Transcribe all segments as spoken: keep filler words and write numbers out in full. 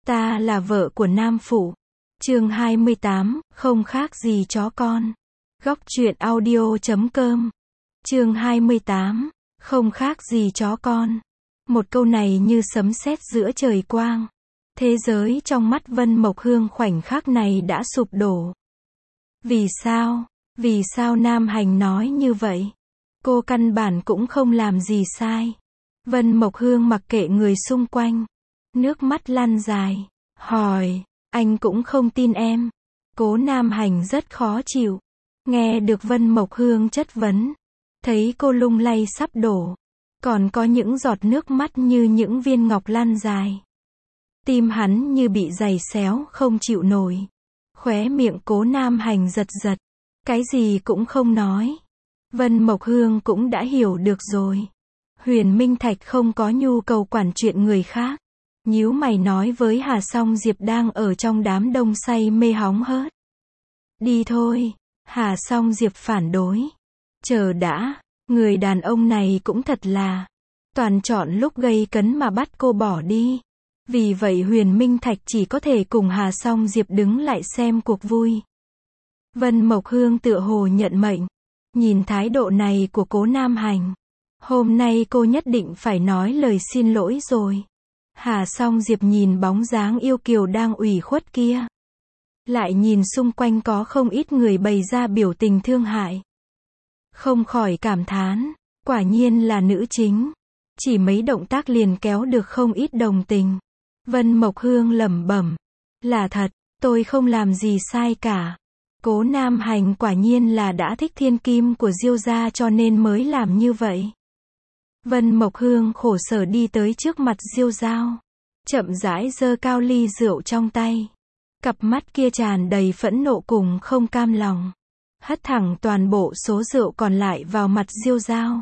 Ta là vợ của Nam Phụ. Chương hai mươi tám, không khác gì chó con. Góc truyện audio chấm com. Chương hai mươi tám, không khác gì chó con. Một câu này như sấm sét giữa trời quang. Thế giới trong mắt Vân Mộc Hương khoảnh khắc này đã sụp đổ. Vì sao? Vì sao Nam Hành nói như vậy? Cô căn bản cũng không làm gì sai. Vân Mộc Hương mặc kệ người xung quanh. Nước mắt lăn dài. Hỏi, anh cũng không tin em. Cố Nam Hành rất khó chịu. Nghe được Vân Mộc Hương chất vấn. Thấy cô lung lay sắp đổ. Còn có những giọt nước mắt như những viên ngọc lăn dài. Tim hắn như bị giày xéo không chịu nổi. Khóe miệng Cố Nam Hành giật giật. Cái gì cũng không nói. Vân Mộc Hương cũng đã hiểu được rồi. Huyền Minh Thạch không có nhu cầu quản chuyện người khác. Nhíu mày nói với Hà Song Diệp đang ở trong đám đông say mê hóng hớt. Đi thôi. Hà Song Diệp phản đối. Chờ đã, người đàn ông này cũng thật là. Toàn chọn lúc gây cấn mà bắt cô bỏ đi. Vì vậy Huyền Minh Thạch chỉ có thể cùng Hà Song Diệp đứng lại xem cuộc vui. Vân Mộc Hương tựa hồ nhận mệnh. Nhìn thái độ này của Cố Nam Hành. Hôm nay cô nhất định phải nói lời xin lỗi rồi. Hà Song Diệp nhìn bóng dáng yêu kiều đang ủy khuất kia. Lại nhìn xung quanh có không ít người bày ra biểu tình thương hại. Không khỏi cảm thán, quả nhiên là nữ chính. Chỉ mấy động tác liền kéo được không ít đồng tình. Vân Mộc Hương lẩm bẩm, là thật, tôi không làm gì sai cả. Cố Nam Hành quả nhiên là đã thích thiên kim của Diêu gia cho nên mới làm như vậy. Vân Mộc Hương khổ sở đi tới trước mặt Diêu Giao. Chậm rãi giơ cao ly rượu trong tay. Cặp mắt kia tràn đầy phẫn nộ cùng không cam lòng. Hất thẳng toàn bộ số rượu còn lại vào mặt Diêu Giao.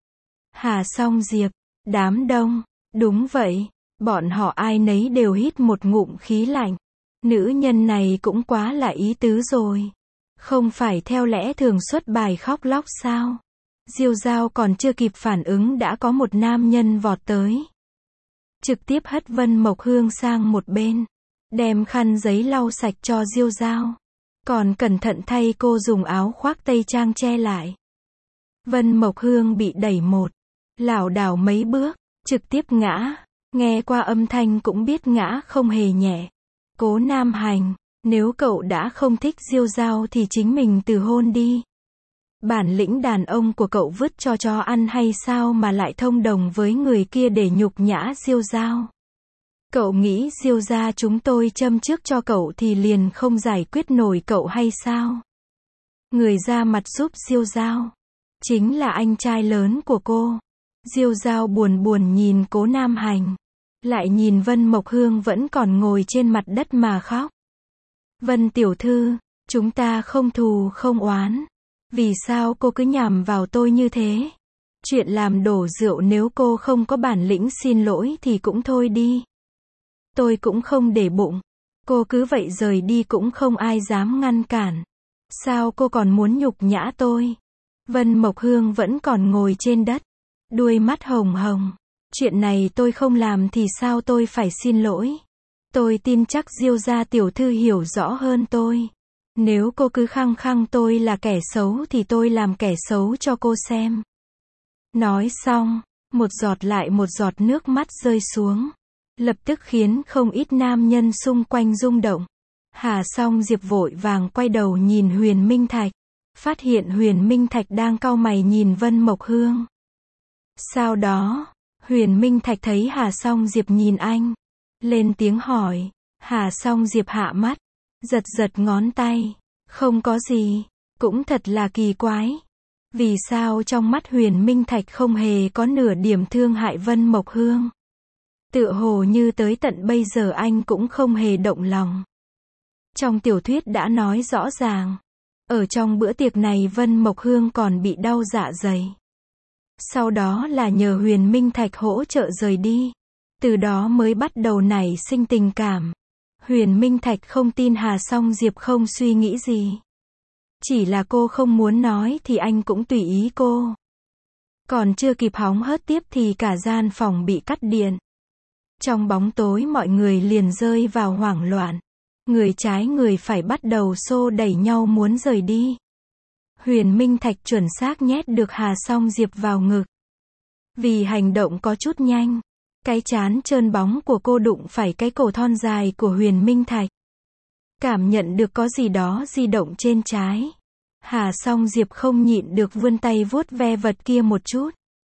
Hà Song Diệp, đám đông, đúng vậy, bọn họ ai nấy đều hít một ngụm khí lạnh. Nữ nhân này cũng quá là ý tứ rồi. Không phải theo lẽ thường xuất bài khóc lóc sao? Diêu Giao còn chưa kịp phản ứng đã có một nam nhân vọt tới. Trực tiếp hất Vân Mộc Hương sang một bên. Đem khăn giấy lau sạch cho Diêu Giao. Còn cẩn thận thay cô dùng áo khoác tây trang che lại. Vân Mộc Hương bị đẩy một. Lảo đảo mấy bước. Trực tiếp ngã. Nghe qua âm thanh cũng biết ngã không hề nhẹ. Cố Nam Hành, nếu cậu đã không thích Diêu Giao thì chính mình từ hôn đi. Bản lĩnh đàn ông của cậu vứt cho chó ăn hay sao mà lại thông đồng với người kia để nhục nhã Diêu Giao. Cậu nghĩ Diêu gia chúng tôi châm trước cho cậu thì liền không giải quyết nổi cậu hay sao? Người ra mặt giúp Diêu Giao. Chính là anh trai lớn của cô. Diêu Giao buồn buồn nhìn Cố Nam Hành. Lại nhìn Vân Mộc Hương vẫn còn ngồi trên mặt đất mà khóc. Vân tiểu thư, chúng ta không thù không oán. Vì sao cô cứ nhằm vào tôi như thế? Chuyện làm đổ rượu nếu cô không có bản lĩnh xin lỗi thì cũng thôi đi. Tôi cũng không để bụng. Cô cứ vậy rời đi cũng không ai dám ngăn cản. Sao cô còn muốn nhục nhã tôi? Vân Mộc Hương vẫn còn ngồi trên đất. Đuôi mắt hồng hồng. Chuyện này tôi không làm thì sao tôi phải xin lỗi? Tôi tin chắc Diêu gia tiểu thư hiểu rõ hơn tôi. Nếu cô cứ khăng khăng tôi là kẻ xấu thì tôi làm kẻ xấu cho cô xem. Nói xong, một giọt lại một giọt nước mắt rơi xuống. Lập tức khiến không ít nam nhân xung quanh rung động. Hà Song Diệp vội vàng quay đầu nhìn Huyền Minh Thạch. Phát hiện Huyền Minh Thạch đang cau mày nhìn Vân Mộc Hương. Sau đó, Huyền Minh Thạch thấy Hà Song Diệp nhìn anh. Lên tiếng hỏi. Hà Song Diệp hạ mắt. Giật giật ngón tay. Không có gì. Cũng thật là kỳ quái. Vì sao trong mắt Huyền Minh Thạch không hề có nửa điểm thương hại Vân Mộc Hương? Tựa hồ như tới tận bây giờ anh cũng không hề động lòng. Trong tiểu thuyết đã nói rõ ràng. Ở trong bữa tiệc này Vân Mộc Hương còn bị đau dạ dày. Sau đó là nhờ Huyền Minh Thạch hỗ trợ rời đi. Từ đó mới bắt đầu nảy sinh tình cảm. Huyền Minh Thạch không tin Hà Song Diệp không suy nghĩ gì. Chỉ là cô không muốn nói thì anh cũng tùy ý cô. Còn chưa kịp hóng hớt tiếp thì cả gian phòng bị cắt điện. Trong bóng tối mọi người liền rơi vào hoảng loạn. Người trái người phải bắt đầu xô đẩy nhau muốn rời đi. Huyền Minh Thạch chuẩn xác nhét được Hà Song Diệp vào ngực. Vì hành động có chút nhanh, cái trán trơn bóng của cô đụng phải cái cổ thon dài của Huyền Minh Thạch. Cảm nhận được có gì đó di động trên trái. Hà Song Diệp không nhịn được vươn tay vuốt ve vật kia một chút.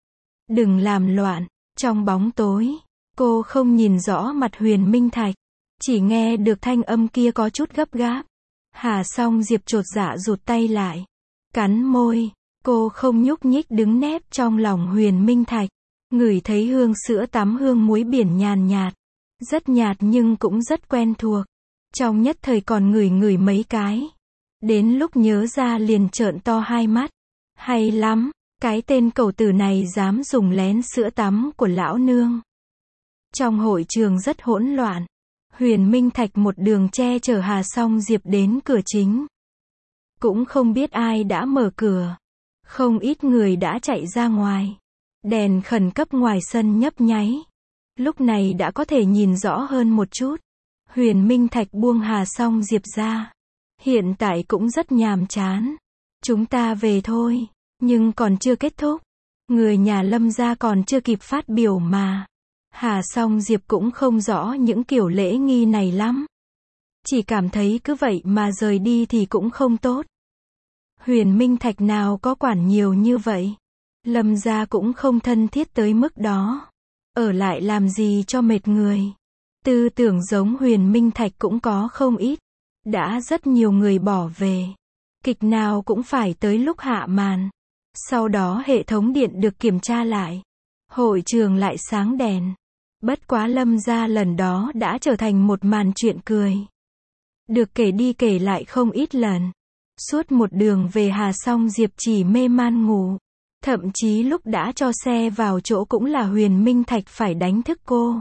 Đừng làm loạn, trong bóng tối, cô không nhìn rõ mặt Huyền Minh Thạch. Chỉ nghe được thanh âm kia có chút gấp gáp. Hà Song Diệp chột dạ rụt tay lại. Cắn môi, cô không nhúc nhích đứng nép trong lòng Huyền Minh Thạch. Ngửi thấy hương sữa tắm hương muối biển nhàn nhạt. Rất nhạt nhưng cũng rất quen thuộc. Trong nhất thời còn ngửi ngửi mấy cái. Đến lúc nhớ ra liền trợn to hai mắt. Hay lắm, cái tên cẩu tử này dám dùng lén sữa tắm của lão nương. Trong hội trường rất hỗn loạn. Huyền Minh Thạch một đường che chở Hà Song Diệp đến cửa chính. Cũng không biết ai đã mở cửa. Không ít người đã chạy ra ngoài. Đèn khẩn cấp ngoài sân nhấp nháy. Lúc này đã có thể nhìn rõ hơn một chút. Huyền Minh Thạch buông Hà Song Diệp ra. Hiện tại cũng rất nhàm chán. Chúng ta về thôi. Nhưng còn chưa kết thúc. Người nhà Lâm gia còn chưa kịp phát biểu mà. Hà Song Diệp cũng không rõ những kiểu lễ nghi này lắm. Chỉ cảm thấy cứ vậy mà rời đi thì cũng không tốt. Huyền Minh Thạch nào có quản nhiều như vậy. Lâm gia cũng không thân thiết tới mức đó. Ở lại làm gì cho mệt người. Tư tưởng giống Huyền Minh Thạch cũng có không ít. Đã rất nhiều người bỏ về. Kịch nào cũng phải tới lúc hạ màn. Sau đó hệ thống điện được kiểm tra lại. Hội trường lại sáng đèn. Bất quá Lâm gia lần đó đã trở thành một màn chuyện cười. Được kể đi kể lại không ít lần. Suốt một đường về Hà Song Diệp chỉ mê man ngủ. Thậm chí lúc đã cho xe vào chỗ cũng là Huyền Minh Thạch phải đánh thức cô.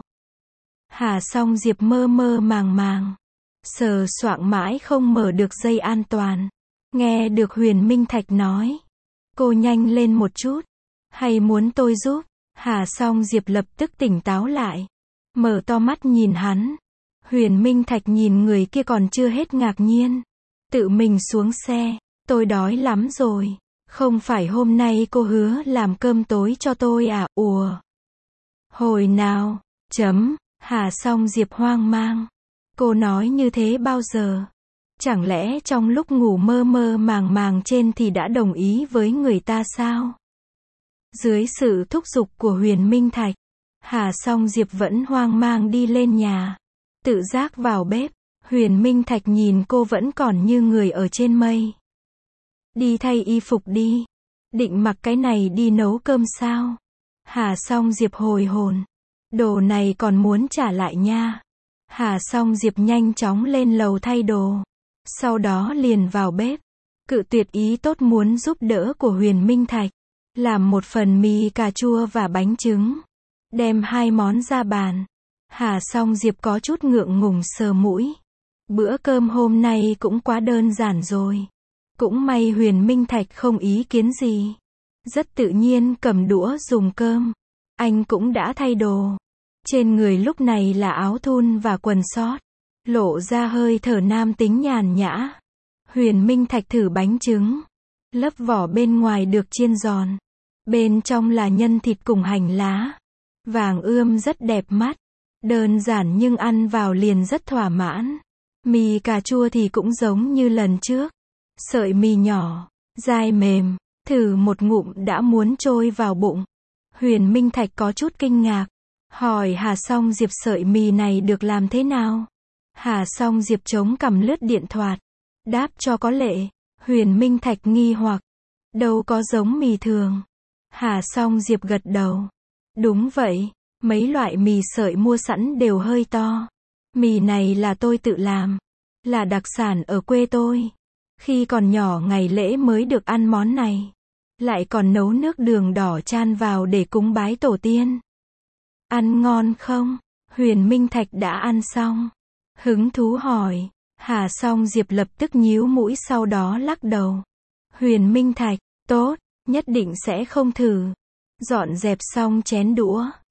Hà Song Diệp mơ mơ màng màng. Sờ soạng mãi không mở được dây an toàn. Nghe được Huyền Minh Thạch nói. Cô nhanh lên một chút. Hay muốn tôi giúp? Hà Song Diệp lập tức tỉnh táo lại. Mở to mắt nhìn hắn. Huyền Minh Thạch nhìn người kia còn chưa hết ngạc nhiên. Tự mình xuống xe. Tôi đói lắm rồi. Không phải hôm nay cô hứa làm cơm tối cho tôi à? Ùa. Hồi nào? Chấm. Hà Song Diệp hoang mang. Cô nói như thế bao giờ? Chẳng lẽ trong lúc ngủ mơ mơ màng màng trên thì đã đồng ý với người ta sao? Dưới sự thúc giục của Huyền Minh Thạch, Hà Song Diệp vẫn hoang mang đi lên nhà. Tự giác vào bếp, Huyền Minh Thạch nhìn cô vẫn còn như người ở trên mây. Đi thay y phục đi. Định mặc cái này đi nấu cơm sao? Hà Song Diệp hồi hồn. Đồ này còn muốn trả lại nha. Hà Song Diệp nhanh chóng lên lầu thay đồ. Sau đó liền vào bếp. Cự tuyệt ý tốt muốn giúp đỡ của Huyền Minh Thạch. Làm một phần mì cà chua và bánh trứng. Đem hai món ra bàn. Hà Song Diệp có chút ngượng ngùng sờ mũi. Bữa cơm hôm nay cũng quá đơn giản rồi. Cũng may Huyền Minh Thạch không ý kiến gì. Rất tự nhiên cầm đũa dùng cơm. Anh cũng đã thay đồ. Trên người lúc này là áo thun và quần sót. Lộ ra hơi thở nam tính nhàn nhã. Huyền Minh Thạch thử bánh trứng. Lớp vỏ bên ngoài được chiên giòn. Bên trong là nhân thịt cùng hành lá. Vàng ươm rất đẹp mắt. Đơn giản nhưng ăn vào liền rất thỏa mãn. Mì cà chua thì cũng giống như lần trước. Sợi mì nhỏ, dai mềm. Thử một ngụm đã muốn trôi vào bụng. Huyền Minh Thạch có chút kinh ngạc. Hỏi Hà Song Diệp sợi mì này được làm thế nào? Hà Song Diệp chống cằm lướt điện thoại. Đáp cho có lệ. Huyền Minh Thạch nghi hoặc. Đâu có giống mì thường. Hà Song Diệp gật đầu. Đúng vậy. Mấy loại mì sợi mua sẵn đều hơi to. Mì này là tôi tự làm. Là đặc sản ở quê tôi. Khi còn nhỏ ngày lễ mới được ăn món này. Lại còn nấu nước đường đỏ chan vào để cúng bái tổ tiên. Ăn ngon không? Huyền Minh Thạch đã ăn xong. Hứng thú hỏi. Hà Song Diệp lập tức nhíu mũi sau đó lắc đầu. Huyền Minh Thạch, tốt, nhất định sẽ không thử. Dọn dẹp xong chén đũa.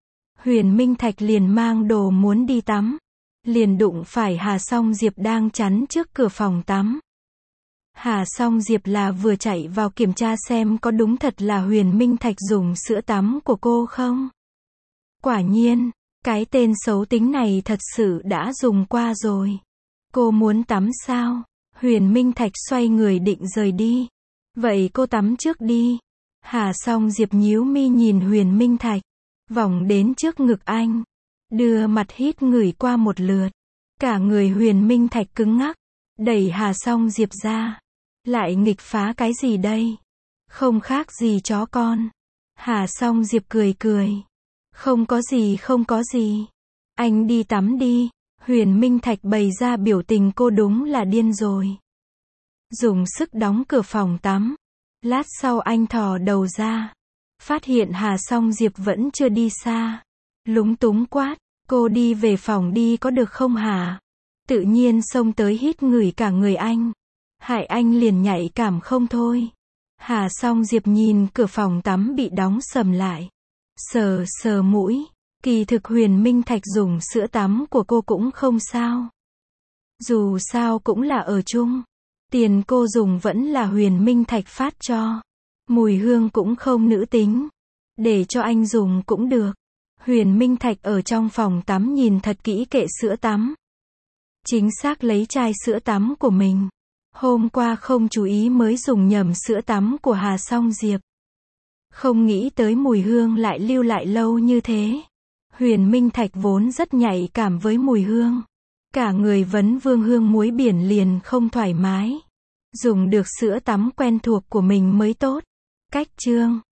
Huyền Minh Thạch liền mang đồ muốn đi tắm. Liền đụng phải Hà Song Diệp đang chắn trước cửa phòng tắm. Hà Song Diệp là vừa chạy vào kiểm tra xem có đúng thật là Huyền Minh Thạch dùng sữa tắm của cô không. Quả nhiên, cái tên xấu tính này thật sự đã dùng qua rồi. Cô muốn tắm sao? Huyền Minh Thạch xoay người định rời đi. Vậy cô tắm trước đi. Hà Song Diệp nhíu mi nhìn Huyền Minh Thạch. Vòng đến trước ngực anh. Đưa mặt hít ngửi qua một lượt. Cả người Huyền Minh Thạch cứng ngắc. Đẩy Hà Song Diệp ra. Lại nghịch phá cái gì đây? Không khác gì chó con. Hà Song Diệp cười cười. Không có gì không có gì. Anh đi tắm đi. Huyền Minh Thạch bày ra biểu tình cô đúng là điên rồi. Dùng sức đóng cửa phòng tắm. Lát sau anh thò đầu ra. Phát hiện Hà Song Diệp vẫn chưa đi xa. Lúng túng quát. Cô đi về phòng đi có được không hả? Tự nhiên xông tới hít ngửi cả người anh. Hại anh liền nhạy cảm không thôi. Hà Song Diệp nhìn cửa phòng tắm bị đóng sầm lại. Sờ sờ mũi. Kỳ thực Huyền Minh Thạch dùng sữa tắm của cô cũng không sao. Dù sao cũng là ở chung. Tiền cô dùng vẫn là Huyền Minh Thạch phát cho. Mùi hương cũng không nữ tính. Để cho anh dùng cũng được. Huyền Minh Thạch ở trong phòng tắm nhìn thật kỹ kệ sữa tắm. Chính xác lấy chai sữa tắm của mình. Hôm qua không chú ý mới dùng nhầm sữa tắm của Hà Song Diệp. Không nghĩ tới mùi hương lại lưu lại lâu như thế. Huyền Minh Thạch vốn rất nhạy cảm với mùi hương. Cả người vấn vương hương muối biển liền không thoải mái. Dùng được sữa tắm quen thuộc của mình mới tốt. Cách chương